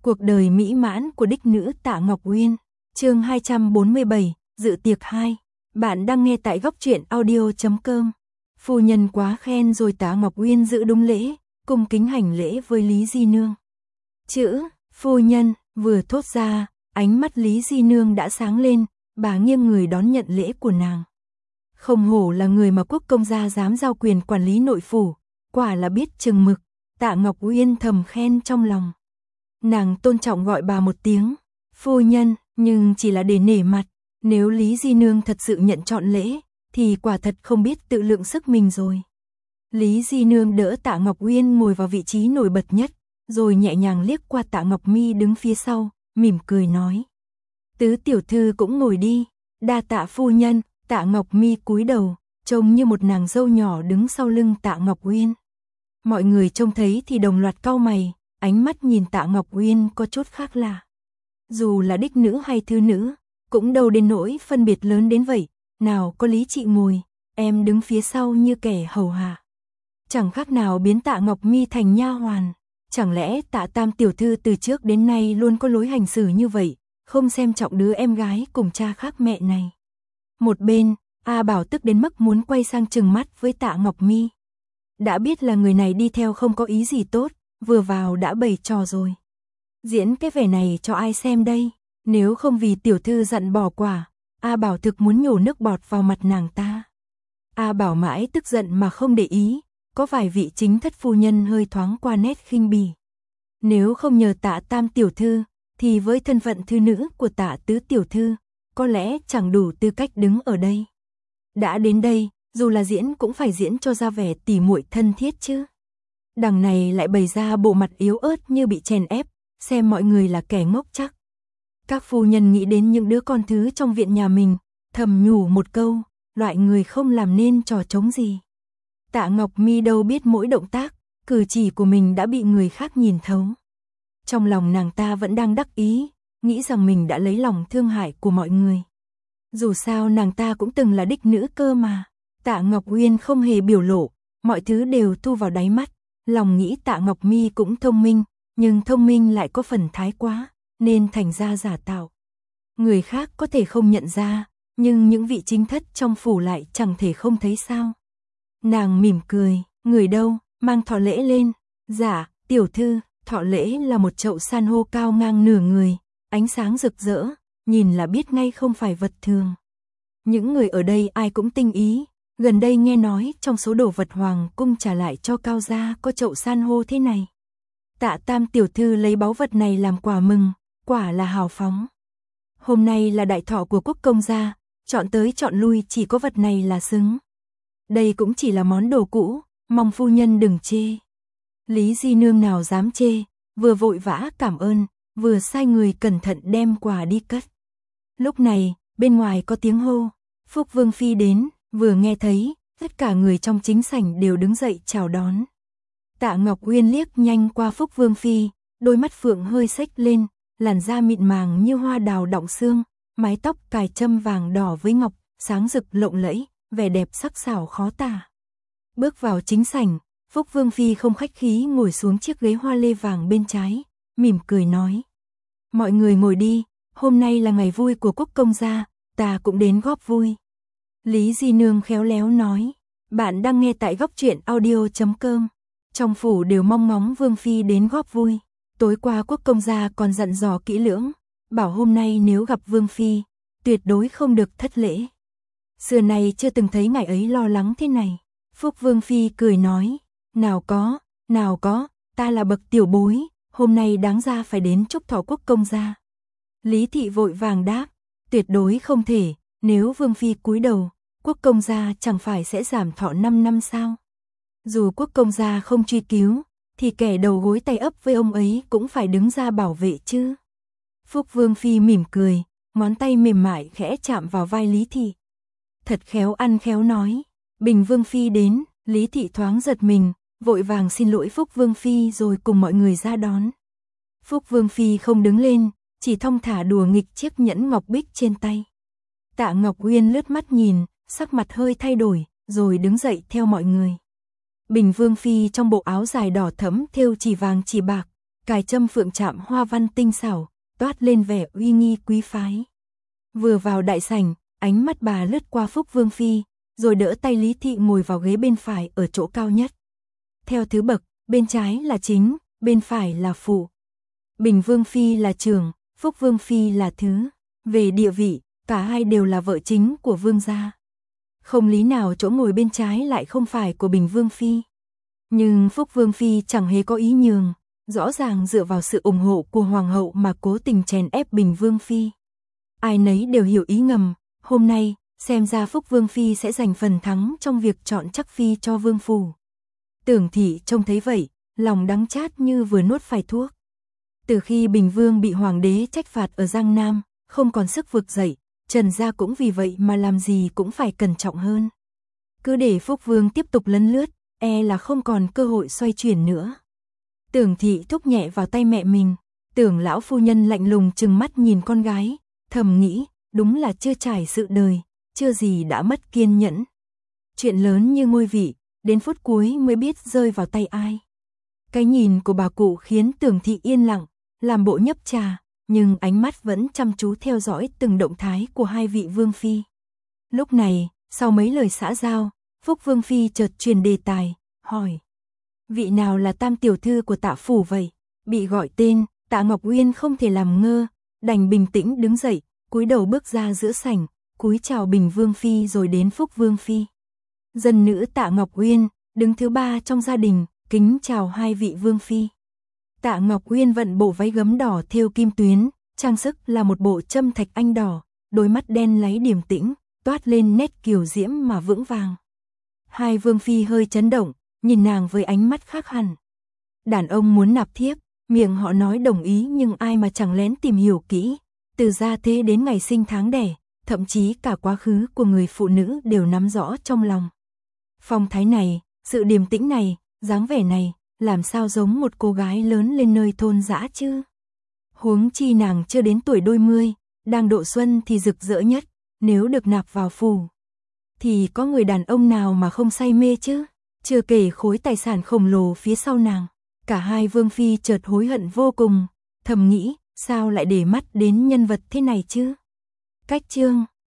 Cuộc đời mỹ mãn của đích nữ Tạ Ngọc Uyên. Chương 247, dự tiệc 2. Bạn đang nghe tại góc truyện audio.com. Phu nhân quá khen rồi. Tạ Ngọc Uyên giữ đúng lễ, cung kính hành lễ với Lý Di Nương. Chữ phu nhân vừa thốt ra, ánh mắt Lý Di Nương đã sáng lên, bà nghiêng người đón nhận lễ của nàng. Không hổ là người mà quốc công gia dám giao quyền quản lý nội phủ, quả là biết chừng mực. Tạ Ngọc Uyên thầm khen trong lòng. Nàng tôn trọng gọi bà một tiếng phu nhân, nhưng chỉ là để nể mặt. Nếu Lý Di Nương thật sự nhận chọn lễ, thì quả thật không biết tự lượng sức mình rồi. Lý Di Nương đỡ Tạ Ngọc Uyên ngồi vào vị trí nổi bật nhất, rồi nhẹ nhàng liếc qua Tạ Ngọc Mi đứng phía sau, mỉm cười nói: Tứ tiểu thư cũng ngồi đi. Đa tạ phu nhân. Tạ Ngọc Mi cúi đầu, trông như một nàng dâu nhỏ đứng sau lưng Tạ Ngọc Uyên. Mọi người trông thấy thì đồng loạt cau mày, ánh mắt nhìn Tạ Ngọc Uyên có chút khác lạ. Dù là đích nữ hay thư nữ, cũng đâu đến nỗi phân biệt lớn đến vậy. Nào có lý chị ngồi, em đứng phía sau như kẻ hầu hạ. Chẳng khác nào biến Tạ Ngọc Mi thành nha hoàn. Chẳng lẽ Tạ Tam tiểu thư từ trước đến nay luôn có lối hành xử như vậy, không xem trọng đứa em gái cùng cha khác mẹ này. Một bên, A Bảo tức đến mức muốn quay sang trừng mắt với Tạ Ngọc Mi. Đã biết là người này đi theo không có ý gì tốt, vừa vào đã bày trò rồi. Diễn cái vẻ này cho ai xem đây? Nếu không vì tiểu thư dặn bỏ quả, A Bảo thực muốn nhổ nước bọt vào mặt nàng ta. A Bảo mãi tức giận mà không để ý, có vài vị chính thất phu nhân hơi thoáng qua nét khinh bỉ. Nếu không nhờ Tạ Tam tiểu thư, thì với thân phận thư nữ của Tạ Tứ tiểu thư, có lẽ chẳng đủ tư cách đứng ở đây. Đã đến đây, dù là diễn cũng phải diễn cho ra vẻ tỉ muội thân thiết chứ. Đằng này lại bày ra bộ mặt yếu ớt như bị chèn ép, xem mọi người là kẻ ngốc chắc. Các phu nhân nghĩ đến những đứa con thứ trong viện nhà mình, thầm nhủ một câu, loại người không làm nên trò trống gì. Tạ Ngọc Mi đâu biết mỗi động tác, cử chỉ của mình đã bị người khác nhìn thấu. Trong lòng nàng ta vẫn đang đắc ý, nghĩ rằng mình đã lấy lòng thương hại của mọi người. Dù sao nàng ta cũng từng là đích nữ cơ mà. Tạ Ngọc Uyên không hề biểu lộ, mọi thứ đều thu vào đáy mắt. Lòng nghĩ Tạ Ngọc Mi cũng thông minh, nhưng thông minh lại có phần thái quá, nên thành ra giả tạo. Người khác có thể không nhận ra, nhưng những vị chính thất trong phủ lại chẳng thể không thấy sao. Nàng mỉm cười, người đâu, mang thọ lễ lên. Dạ, tiểu thư. Thọ lễ là một chậu san hô cao ngang nửa người, ánh sáng rực rỡ, nhìn là biết ngay không phải vật thường. Những người ở đây ai cũng tinh ý, gần đây nghe nói trong số đồ vật hoàng cung trả lại cho Cao gia có chậu san hô thế này. Tạ Tam tiểu thư lấy báu vật này làm quà mừng, quả là hào phóng. Hôm nay là đại thọ của quốc công gia, chọn tới chọn lui chỉ có vật này là xứng. Đây cũng chỉ là món đồ cũ, mong phu nhân đừng chê. Lý Di Nương nào dám chê, vừa vội vã cảm ơn, vừa sai người cẩn thận đem quà đi cất. Lúc này, bên ngoài có tiếng hô, Phúc Vương Phi đến, vừa nghe thấy, tất cả người trong chính sảnh đều đứng dậy chào đón. Tạ Ngọc Uyên liếc nhanh qua Phúc Vương Phi, đôi mắt phượng hơi xếch lên, làn da mịn màng như hoa đào đọng xương, mái tóc cài châm vàng đỏ với ngọc, sáng rực lộng lẫy, vẻ đẹp sắc sảo khó tả. Bước vào chính sảnh, Phúc Vương Phi không khách khí ngồi xuống chiếc ghế hoa lê vàng bên trái, mỉm cười nói: Mọi người ngồi đi, hôm nay là ngày vui của quốc công gia, ta cũng đến góp vui. Lý Di Nương khéo léo nói: Bạn đang nghe tại góc truyện audio.com. Trong phủ đều mong ngóng Vương Phi đến góp vui. Tối qua quốc công gia còn dặn dò kỹ lưỡng, bảo hôm nay nếu gặp Vương Phi, tuyệt đối không được thất lễ. Xưa nay chưa từng thấy ngài ấy lo lắng thế này. Phúc Vương Phi cười nói: Nào có, ta là bậc tiểu bối, hôm nay đáng ra phải đến chúc thọ quốc công gia. Lý Thị vội vàng đáp: Tuyệt đối không thể, nếu Vương Phi cúi đầu, quốc công gia chẳng phải sẽ giảm thọ 5 năm sao? Dù quốc công gia không truy cứu, thì kẻ đầu gối tay ấp với ông ấy cũng phải đứng ra bảo vệ chứ. Phúc Vương Phi mỉm cười, ngón tay mềm mại khẽ chạm vào vai Lý Thị. Thật khéo ăn khéo nói. Bình Vương Phi đến, Lý Thị thoáng giật mình, vội vàng xin lỗi Phúc Vương Phi rồi cùng mọi người ra đón. Phúc Vương Phi không đứng lên, chỉ thong thả đùa nghịch chiếc nhẫn ngọc bích trên tay. Tạ Ngọc Uyên lướt mắt nhìn, sắc mặt hơi thay đổi, rồi đứng dậy theo mọi người. Bình Vương Phi trong bộ áo dài đỏ thẫm thêu chỉ vàng chỉ bạc, cài châm phượng chạm hoa văn tinh xảo, toát lên vẻ uy nghi quý phái. Vừa vào đại sảnh, ánh mắt bà lướt qua Phúc Vương Phi, rồi đỡ tay Lý Thị ngồi vào ghế bên phải ở chỗ cao nhất. Theo thứ bậc, bên trái là chính, bên phải là phụ. Bình Vương Phi là trưởng, Phúc Vương Phi là thứ. Về địa vị, cả hai đều là vợ chính của vương gia. Không lý nào chỗ ngồi bên trái lại không phải của Bình Vương Phi. Nhưng Phúc Vương Phi chẳng hề có ý nhường, rõ ràng dựa vào sự ủng hộ của Hoàng hậu mà cố tình chèn ép Bình Vương Phi. Ai nấy đều hiểu ý ngầm, hôm nay, xem ra Phúc Vương Phi sẽ giành phần thắng trong việc chọn chắc Phi cho Vương Phủ. Tưởng Thị trông thấy vậy, lòng đắng chát như vừa nuốt phải thuốc. Từ khi Bình Vương bị Hoàng đế trách phạt ở Giang Nam, không còn sức vực dậy, Trần gia cũng vì vậy mà làm gì cũng phải cẩn trọng hơn. Cứ để Phúc Vương tiếp tục lấn lướt, e là không còn cơ hội xoay chuyển nữa. Tưởng Thị thúc nhẹ vào tay mẹ mình, Tưởng lão phu nhân lạnh lùng trừng mắt nhìn con gái, thầm nghĩ, đúng là chưa trải sự đời, chưa gì đã mất kiên nhẫn. Chuyện lớn như ngôi vị, đến phút cuối mới biết rơi vào tay ai. Cái nhìn của bà cụ khiến Tưởng Thị yên lặng, làm bộ nhấp trà, nhưng ánh mắt vẫn chăm chú theo dõi từng động thái của hai vị Vương Phi. Lúc này, sau mấy lời xã giao, Phúc Vương Phi chợt truyền đề tài, hỏi. Vị nào là tam tiểu thư của Tạ phủ vậy? Bị gọi tên, Tạ Ngọc Uyên không thể làm ngơ, đành bình tĩnh đứng dậy, cúi đầu bước ra giữa sảnh, cúi chào Bình Vương Phi rồi đến Phúc Vương Phi. Dân nữ Tạ Ngọc Uyên, đứng thứ ba trong gia đình, kính chào hai vị Vương Phi. Tạ Ngọc Uyên vận bộ váy gấm đỏ thêu kim tuyến, trang sức là một bộ châm thạch anh đỏ, đôi mắt đen láy điềm tĩnh, toát lên nét kiều diễm mà vững vàng. Hai Vương Phi hơi chấn động, nhìn nàng với ánh mắt khác hẳn. Đàn ông muốn nạp thiếp, miệng họ nói đồng ý nhưng ai mà chẳng lén tìm hiểu kỹ, từ gia thế đến ngày sinh tháng đẻ, thậm chí cả quá khứ của người phụ nữ đều nắm rõ trong lòng. Phong thái này, sự điềm tĩnh này, dáng vẻ này, làm sao giống một cô gái lớn lên nơi thôn dã chứ? Huống chi nàng chưa đến tuổi đôi mươi, đang độ xuân thì rực rỡ nhất, nếu được nạp vào phủ. Thì có người đàn ông nào mà không say mê chứ? Chưa kể khối tài sản khổng lồ phía sau nàng. Cả hai Vương Phi chợt hối hận vô cùng, thầm nghĩ, sao lại để mắt đến nhân vật thế này chứ? Cách chương